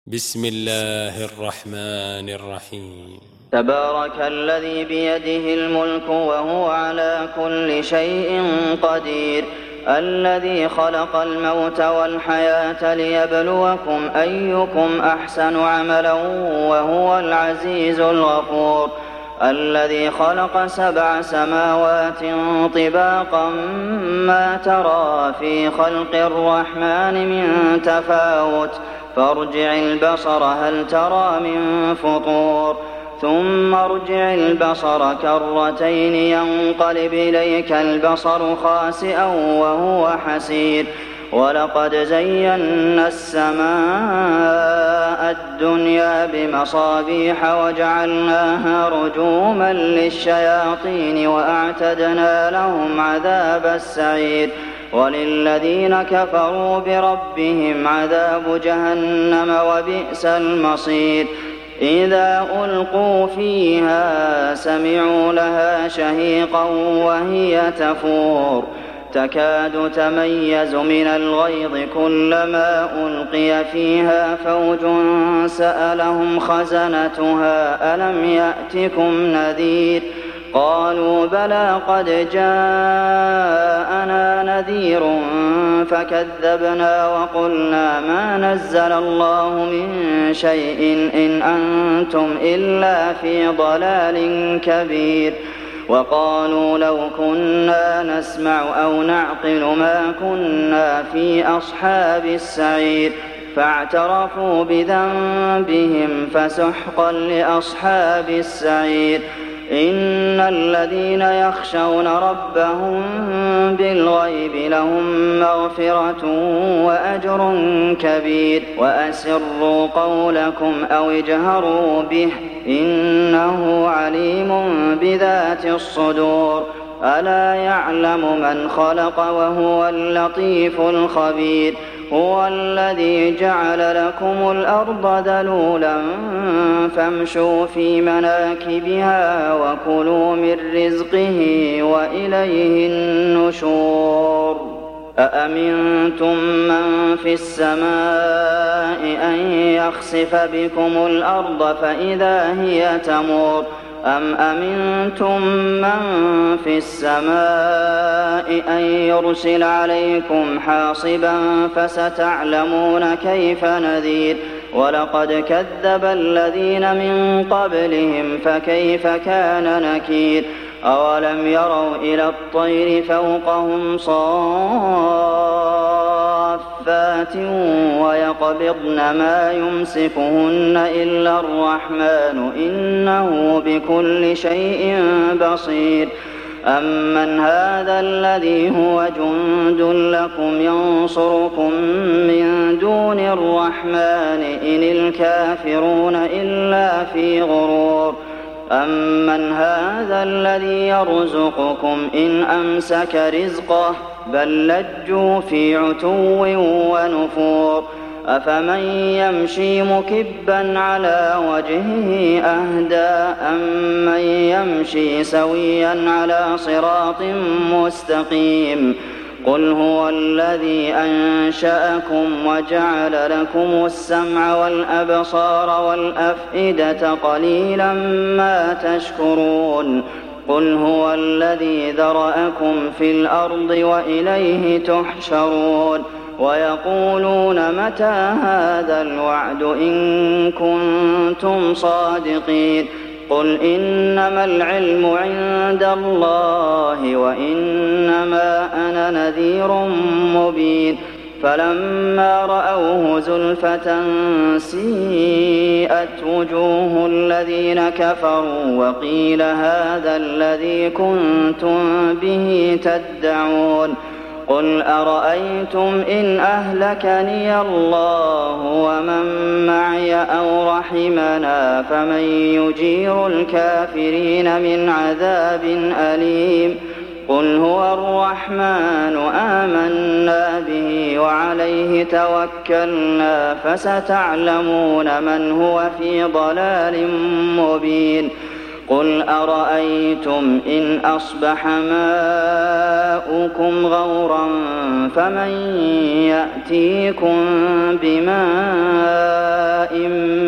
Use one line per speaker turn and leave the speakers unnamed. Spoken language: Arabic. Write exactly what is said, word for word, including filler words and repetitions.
بسم الله الرحمن الرحيم.
تبارك الذي بيده الملك وهو على كل شيء قدير، الذي خلق الموت والحياة ليبلوكم أيكم أحسن عملا وهو العزيز الغفور، الذي خلق سبع سماوات طباقا ما ترى في خلق الرحمن من تفاوت فارجع البصر هل ترى من فطور ثم ارجع البصر كرتين ينقلب إليك البصر خاسئا وهو حسير، ولقد زينا السماء الدنيا بمصابيح وجعلناها رجوما للشياطين وأعتدنا لهم عذاب السعير، وللذين كفروا بربهم عذاب جهنم وبئس المصير. إذا ألقوا فيها سمعوا لها شهيقا وهي تفور تكاد تميز من الغيظ كلما ألقي فيها فوج سألهم خزنتها ألم يأتكم نذير قالوا بلى قد جاءنا نذير فكذبنا وقلنا ما نزل الله من شيء إن أنتم إلا في ضلال كبير. وقالوا لو كنا نسمع أو نعقل ما كنا في أصحاب السعير فاعترفوا بذنبهم فسحقا لأصحاب السعير. إن الذين يخشون ربهم بالغيب لهم مغفرة وأجر كبير. وأسروا قولكم أو اجهروا به إنه عليم بذات الصدور. ألا يعلم من خلق وهو اللطيف الخبير. هو الذي جعل لكم الأرض ذلولا فامشوا في مناكبها وكلوا من رزقه وإليه النشور. أأمنتم من في السماء أن يخسف بكم الأرض فإذا هي تمور أم أمنتم من في السماء أن يرسل عليكم حاصبا فستعلمون كيف نذير. ولقد كذب الذين من قبلهم فكيف كان نكير. أولم يروا إلى الطير فوقهم صافات ويقبضن ما يمسكهن إلا الرحمن إنه بكل شيء بصير. أمن هذا الذي هو جند لكم ينصركم من دون الرحمن إن الكافرون إلا في غرور. أمن هذا الذي يرزقكم إن أمسك رزقه بل لجوا في عتو ونفور. أفمن يمشي مكبا على وجهه أهدى أمن يمشي سويا على صراط مستقيم. قل هو الذي أنشأكم وجعل لكم السمع والأبصار والأفئدة قليلا ما تشكرون. قل هو الذي ذرأكم في الأرض وإليه تحشرون. ويقولون متى هذا الوعد إن كنتم صادقين. قل إنما العلم عند الله وإنما أنا نذير مبين. فلما رأوه زلفة سيئت وجوه الذين كفروا وقيل هذا الذي كنتم به تدعون. قل أرأيتم إن أهلكني الله ومن معي أو رحمنا فمن يجير الكافرين من عذاب أليم. قل هو الرحمن آمنا به وعليه توكلنا فستعلمون من هو في ضلال مبين. قُلْ أَرَأَيْتُمْ إِنْ أَصْبَحَ مَاؤُكُمْ غَوْرًا فَمَن يَأْتِيكُم بِمَاءٍ